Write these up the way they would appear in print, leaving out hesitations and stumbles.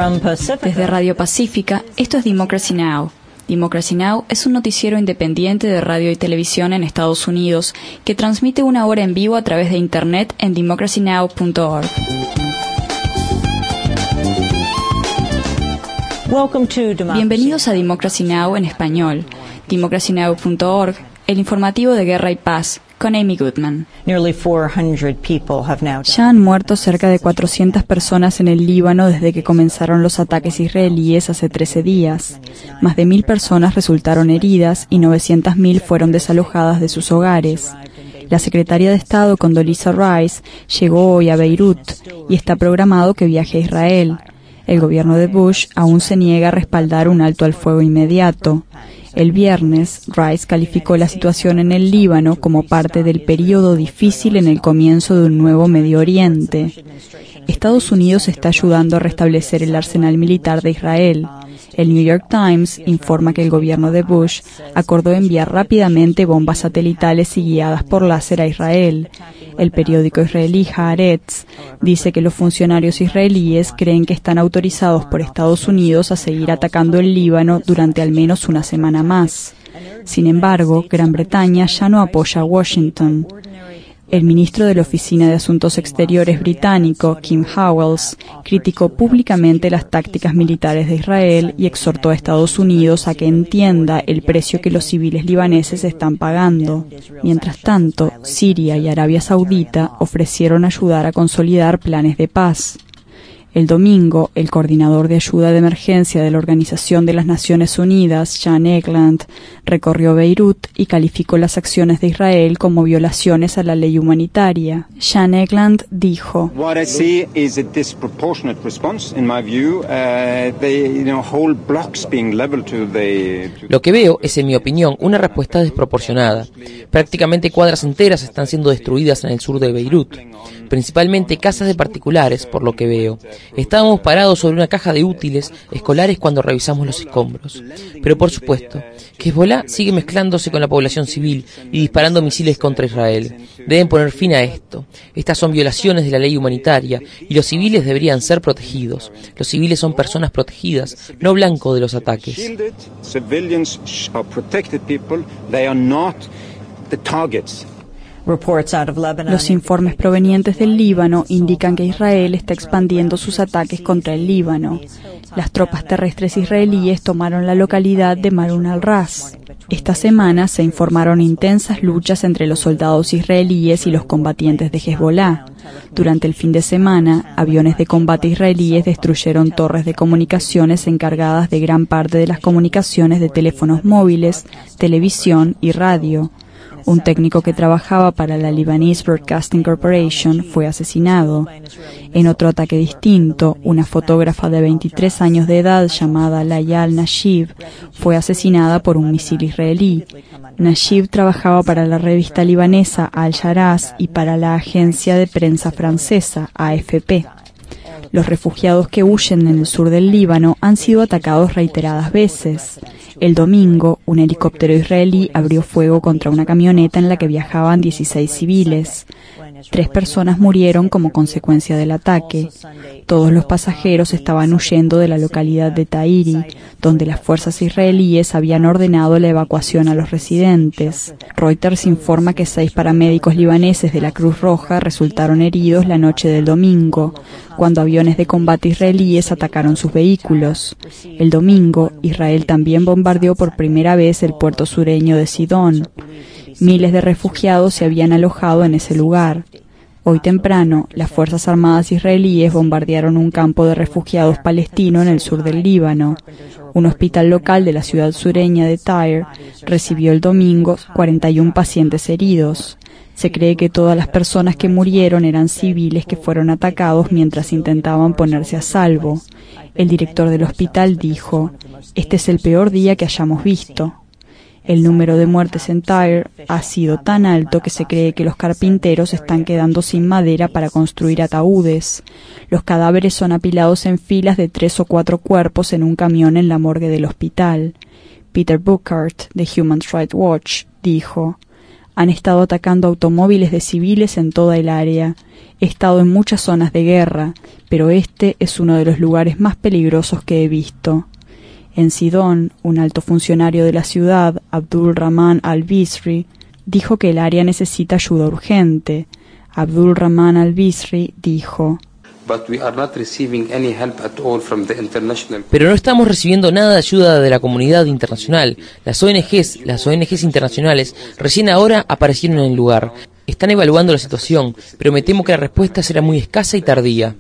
Desde Radio Pacífica, esto es Democracy Now! Democracy Now! Es un noticiero independiente de radio y televisión en Estados Unidos que transmite una hora en vivo a través de internet en democracynow.org. Bienvenidos a Democracy Now! En español. democracynow.org, el informativo de Guerra y Paz, con Amy Goodman. Ya han muerto cerca de 400 personas en el Líbano desde que comenzaron los ataques israelíes hace 13 días. Más de 1.000 personas resultaron heridas y 900.000 fueron desalojadas de sus hogares. La secretaria de Estado, Condoleezza Rice, llegó hoy a Beirut y está programado que viaje a Israel. El gobierno de Bush aún se niega a respaldar un alto al fuego inmediato. El viernes, Rice calificó la situación en el Líbano como parte del período difícil en el comienzo de un nuevo Medio Oriente. Estados Unidos está ayudando a restablecer el arsenal militar de Israel. El New York Times informa que el gobierno de Bush acordó enviar rápidamente bombas satelitales y guiadas por láser a Israel. El periódico israelí Haaretz dice que los funcionarios israelíes creen que están autorizados por Estados Unidos a seguir atacando el Líbano durante al menos una semana más. Sin embargo, Gran Bretaña ya no apoya a Washington. El ministro de la Oficina de Asuntos Exteriores británico, Kim Howells, criticó públicamente las tácticas militares de Israel y exhortó a Estados Unidos a que entienda el precio que los civiles libaneses están pagando. Mientras tanto, Siria y Arabia Saudita ofrecieron ayudar a consolidar planes de paz. El domingo, el coordinador de ayuda de emergencia de la Organización de las Naciones Unidas, Sean Egeland, recorrió Beirut y calificó las acciones de Israel como violaciones a la ley humanitaria. Sean Egeland dijo: Lo que veo es, en mi opinión, una respuesta desproporcionada. Prácticamente cuadras enteras están siendo destruidas en el sur de Beirut, principalmente casas de particulares, por lo que veo. Estábamos parados sobre una caja de útiles escolares cuando revisamos los escombros. Pero por supuesto, que Hezbollah sigue mezclándose con la población civil y disparando misiles contra Israel. Deben poner fin a esto. Estas son violaciones de la ley humanitaria y los civiles deberían ser protegidos. Los civiles son personas protegidas, no blanco de los ataques. Los informes provenientes del Líbano indican que Israel está expandiendo sus ataques contra el Líbano. Las tropas terrestres israelíes tomaron la localidad de Marun al-Ras. Esta semana se informaron intensas luchas entre los soldados israelíes y los combatientes de Hezbollah. Durante el fin de semana, aviones de combate israelíes destruyeron torres de comunicaciones encargadas de gran parte de las comunicaciones de teléfonos móviles, televisión y radio. Un técnico que trabajaba para la Lebanese Broadcasting Corporation fue asesinado. En otro ataque distinto, una fotógrafa de 23 años de edad llamada Layal Nashib fue asesinada por un misil israelí. Nashib trabajaba para la revista libanesa Al-Sharaz y para la agencia de prensa francesa AFP. Los refugiados que huyen en el sur del Líbano han sido atacados reiteradas veces. El domingo, un helicóptero israelí abrió fuego contra una camioneta en la que viajaban 16 civiles. 3 personas murieron como consecuencia del ataque. Todos los pasajeros estaban huyendo de la localidad de Ta'iri, donde las fuerzas israelíes habían ordenado la evacuación a los residentes. Reuters informa que 6 paramédicos libaneses de la Cruz Roja resultaron heridos la noche del domingo, cuando aviones de combate israelíes atacaron sus vehículos. El domingo, Israel también bombardeó por primera vez el puerto sureño de Sidón. Miles de refugiados se habían alojado en ese lugar. Hoy temprano, las Fuerzas Armadas israelíes bombardearon un campo de refugiados palestino en el sur del Líbano. Un hospital local de la ciudad sureña de Tyre recibió el domingo 41 pacientes heridos. Se cree que todas las personas que murieron eran civiles que fueron atacados mientras intentaban ponerse a salvo. El director del hospital dijo: "Este es el peor día que hayamos visto". El número de muertes en Tyre ha sido tan alto que se cree que los carpinteros están quedando sin madera para construir ataúdes. Los cadáveres son apilados en filas de 3 o 4 cuerpos en un camión en la morgue del hospital. Peter Bouckaert, de Human Rights Watch, dijo: "Han estado atacando automóviles de civiles en toda el área. He estado en muchas zonas de guerra, pero este es uno de los lugares más peligrosos que he visto. En Sidón, un alto funcionario de la ciudad, Abdul Rahman al-Bisri, dijo que el área necesita ayuda urgente. Abdul Rahman al-Bisri dijo: pero no estamos recibiendo nada de ayuda de la comunidad internacional. Las ONGs internacionales recién ahora aparecieron en el lugar. Están evaluando la situación, pero me temo que la respuesta será muy escasa y tardía.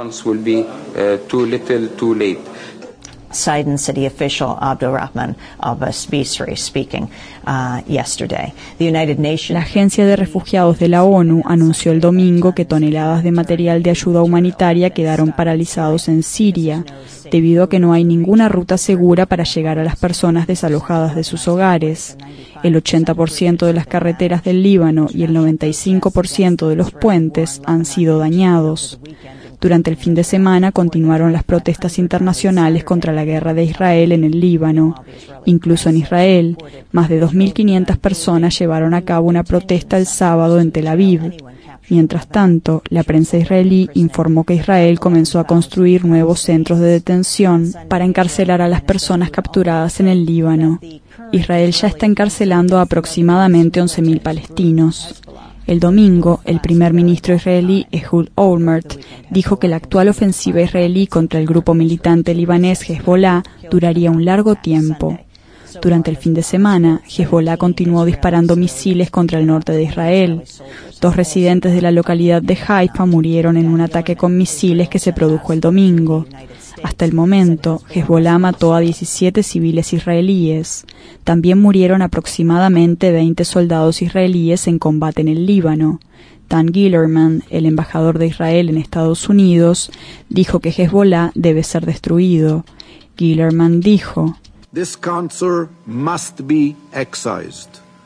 Sidon city official Abdulrahman al-Bisri speaking yesterday. The United Nations. La Agencia de Refugiados de la ONU anunció el domingo que toneladas de material de ayuda humanitaria quedaron paralizados en Siria, debido a que no hay ninguna ruta segura para llegar a las personas desalojadas de sus hogares. El 80% de las carreteras del Líbano y el 95% de los puentes han sido dañados. Durante el fin de semana continuaron las protestas internacionales contra la guerra de Israel en el Líbano. Incluso en Israel, más de 2.500 personas llevaron a cabo una protesta el sábado en Tel Aviv. Mientras tanto, la prensa israelí informó que Israel comenzó a construir nuevos centros de detención para encarcelar a las personas capturadas en el Líbano. Israel ya está encarcelando a aproximadamente 11.000 palestinos. El domingo, el primer ministro israelí Ehud Olmert dijo que la actual ofensiva israelí contra el grupo militante libanés Hezbollah duraría un largo tiempo. Durante el fin de semana, Hezbollah continuó disparando misiles contra el norte de Israel. 2 residentes de la localidad de Haifa murieron en un ataque con misiles que se produjo el domingo. Hasta el momento, Hezbollah mató a 17 civiles israelíes. También murieron aproximadamente 20 soldados israelíes en combate en el Líbano. Dan Gillerman, el embajador de Israel en Estados Unidos, dijo que Hezbollah debe ser destruido. Gillerman dijo: This cancer must be excised.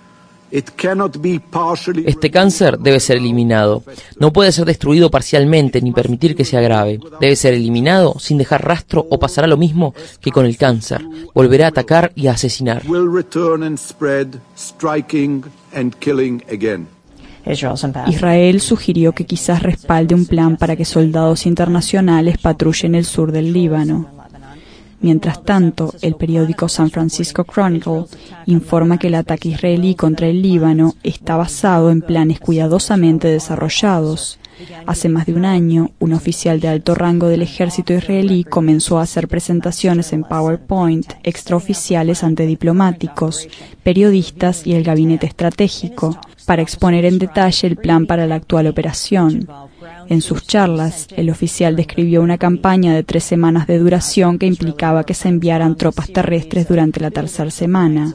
Este cáncer debe ser eliminado. No puede ser destruido parcialmente ni permitir que se agrave. Debe ser eliminado sin dejar rastro o pasará lo mismo que con el cáncer. Volverá a atacar y a asesinar. Israel sugirió que quizás respalde un plan para que soldados internacionales patrullen el sur del Líbano. Mientras tanto, el periódico San Francisco Chronicle informa que el ataque israelí contra el Líbano está basado en planes cuidadosamente desarrollados. Hace más de un año, un oficial de alto rango del ejército israelí comenzó a hacer presentaciones en PowerPoint extraoficiales ante diplomáticos, periodistas y el gabinete estratégico, para exponer en detalle el plan para la actual operación. En sus charlas, el oficial describió una campaña de 3 semanas de duración que implicaba que se enviaran tropas terrestres durante la tercera semana.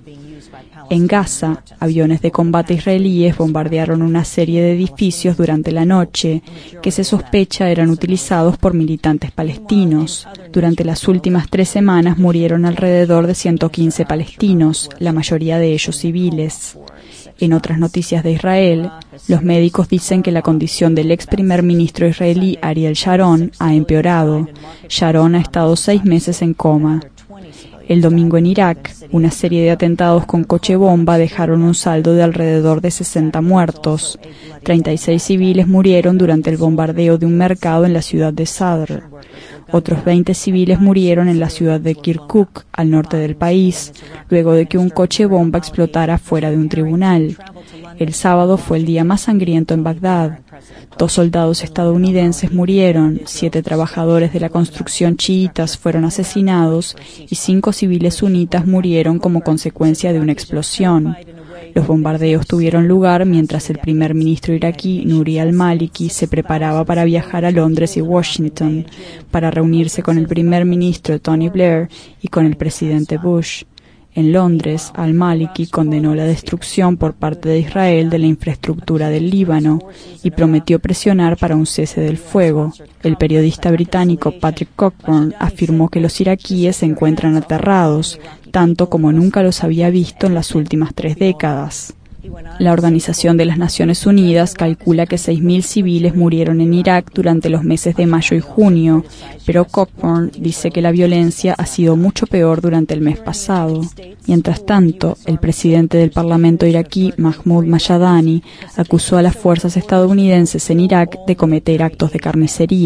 En Gaza, aviones de combate israelíes bombardearon una serie de edificios durante la noche, que se sospecha eran utilizados por militantes palestinos. Durante las últimas 3 semanas murieron alrededor de 115 palestinos, la mayoría de ellos civiles. En otras noticias de Israel, los médicos dicen que la condición del ex primer ministro israelí Ariel Sharon ha empeorado. Sharon ha estado 6 meses en coma. El domingo en Irak, una serie de atentados con coche bomba dejaron un saldo de alrededor de 60 muertos. 36 civiles murieron durante el bombardeo de un mercado en la ciudad de Sadr. Otros 20 civiles murieron en la ciudad de Kirkuk, al norte del país, luego de que un coche bomba explotara fuera de un tribunal. El sábado fue el día más sangriento en Bagdad. 2 soldados estadounidenses murieron, 7 trabajadores de la construcción chiitas fueron asesinados y 5 civiles sunitas murieron como consecuencia de una explosión. Los bombardeos tuvieron lugar mientras el primer ministro iraquí, Nouri al-Maliki, se preparaba para viajar a Londres y Washington para reunirse con el primer ministro Tony Blair y con el presidente Bush. En Londres, al-Maliki condenó la destrucción por parte de Israel de la infraestructura del Líbano y prometió presionar para un cese del fuego. El periodista británico Patrick Cockburn afirmó que los iraquíes se encuentran aterrados, tanto como nunca los había visto en las últimas 3 décadas. La Organización de las Naciones Unidas calcula que 6.000 civiles murieron en Irak durante los meses de mayo y junio, pero Cockburn dice que la violencia ha sido mucho peor durante el mes pasado. Mientras tanto, el presidente del Parlamento iraquí, Mahmoud Mashadani, acusó a las fuerzas estadounidenses en Irak de cometer actos de carnicería.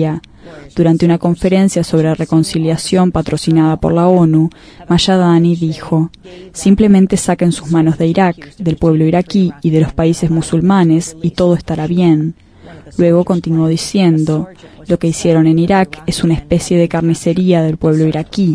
Durante una conferencia sobre reconciliación patrocinada por la ONU, Mayadani dijo: simplemente saquen sus manos de Irak, del pueblo iraquí y de los países musulmanes y todo estará bien. Luego continuó diciendo: lo que hicieron en Irak es una especie de carnicería del pueblo iraquí.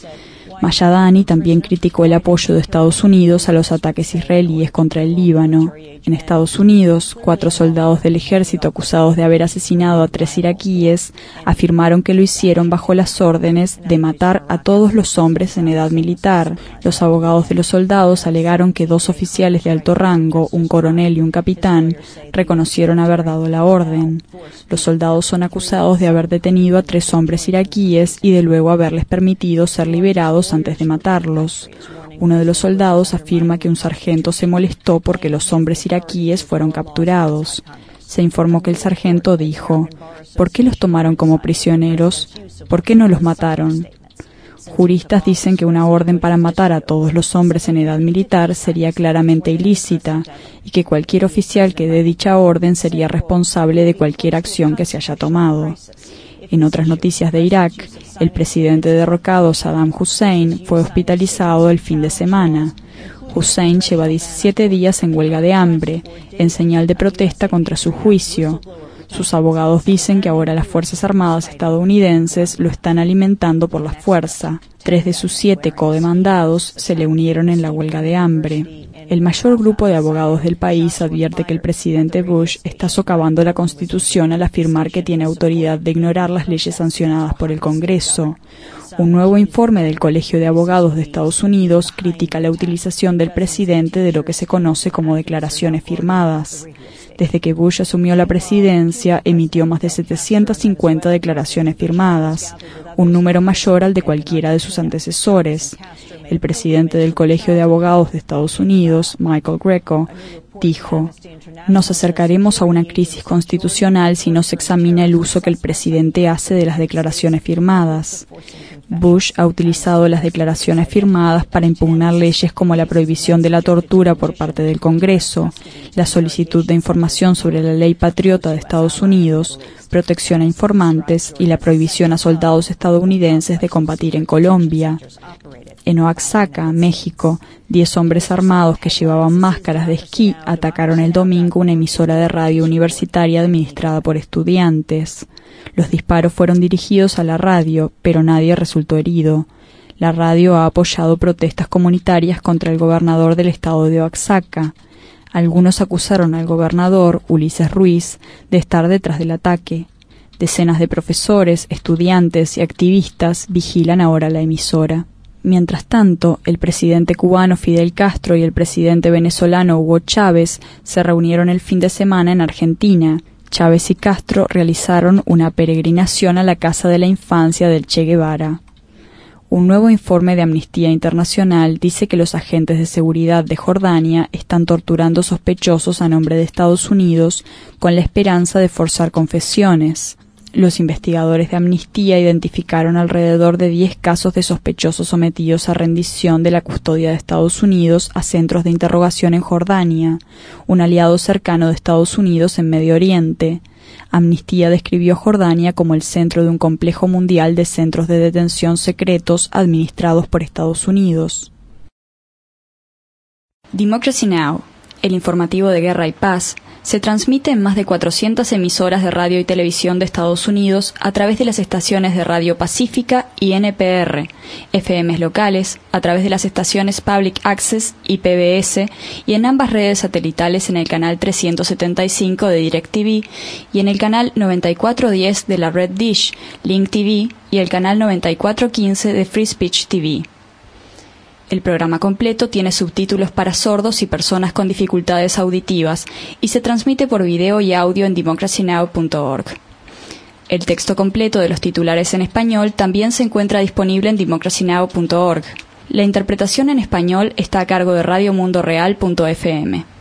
Mayadani también criticó el apoyo de Estados Unidos a los ataques israelíes contra el Líbano. En Estados Unidos, 4 soldados del ejército acusados de haber asesinado a 3 iraquíes afirmaron que lo hicieron bajo las órdenes de matar a todos los hombres en edad militar. Los abogados de los soldados alegaron que 2 oficiales de alto rango, un coronel y un capitán, reconocieron haber dado la orden. Los soldados son acusados de haber detenido a 3 hombres iraquíes y de luego haberles permitido ser liberados antes de matarlos. Uno de los soldados afirma que un sargento se molestó porque los hombres iraquíes fueron capturados. Se informó que el sargento dijo: ¿por qué los tomaron como prisioneros? ¿Por qué no los mataron? Juristas dicen que una orden para matar a todos los hombres en edad militar sería claramente ilícita y que cualquier oficial que dé dicha orden sería responsable de cualquier acción que se haya tomado. En otras noticias de Irak, el presidente derrocado Saddam Hussein fue hospitalizado el fin de semana. Hussein lleva 17 días en huelga de hambre, en señal de protesta contra su juicio. Sus abogados dicen que ahora las Fuerzas Armadas estadounidenses lo están alimentando por la fuerza. 3 de sus 7 codemandados se le unieron en la huelga de hambre. El mayor grupo de abogados del país advierte que el presidente Bush está socavando la Constitución al afirmar que tiene autoridad de ignorar las leyes sancionadas por el Congreso. Un nuevo informe del Colegio de Abogados de Estados Unidos critica la utilización del presidente de lo que se conoce como declaraciones firmadas. Desde que Bush asumió la presidencia, emitió más de 750 declaraciones firmadas, un número mayor al de cualquiera de sus antecesores. El presidente del Colegio de Abogados de Estados Unidos, Michael Greco, dijo: nos acercaremos a una crisis constitucional si no se examina el uso que el presidente hace de las declaraciones firmadas. Bush ha utilizado las declaraciones firmadas para impugnar leyes como la prohibición de la tortura por parte del Congreso, la solicitud de información sobre la ley patriota de Estados Unidos, protección a informantes y la prohibición a soldados estadounidenses de combatir en Colombia. En Oaxaca, México, 10 hombres armados que llevaban máscaras de esquí atacaron el domingo una emisora de radio universitaria administrada por estudiantes. Los disparos fueron dirigidos a la radio, pero nadie resultó herido. La radio ha apoyado protestas comunitarias contra el gobernador del estado de Oaxaca. Algunos acusaron al gobernador, Ulises Ruiz, de estar detrás del ataque. Decenas de profesores, estudiantes y activistas vigilan ahora la emisora. Mientras tanto, el presidente cubano Fidel Castro y el presidente venezolano Hugo Chávez se reunieron el fin de semana en Argentina. Chávez y Castro realizaron una peregrinación a la casa de la infancia del Che Guevara. Un nuevo informe de Amnistía Internacional dice que los agentes de seguridad de Jordania están torturando sospechosos a nombre de Estados Unidos con la esperanza de forzar confesiones. Los investigadores de Amnistía identificaron alrededor de 10 casos de sospechosos sometidos a rendición de la custodia de Estados Unidos a centros de interrogación en Jordania, un aliado cercano de Estados Unidos en Medio Oriente. Amnistía describió Jordania como el centro de un complejo mundial de centros de detención secretos administrados por Estados Unidos. Democracy Now!, el informativo de guerra y paz, se transmite en más de 400 emisoras de radio y televisión de Estados Unidos a través de las estaciones de Radio Pacífica y NPR, FMs locales, a través de las estaciones Public Access y PBS, y en ambas redes satelitales en el canal 375 de DirecTV y en el canal 9410 de la red Dish, Link TV y el canal 9415 de Free Speech TV. El programa completo tiene subtítulos para sordos y personas con dificultades auditivas y se transmite por video y audio en democracynow.org. El texto completo de los titulares en español también se encuentra disponible en democracynow.org. La interpretación en español está a cargo de radiomundoreal.fm.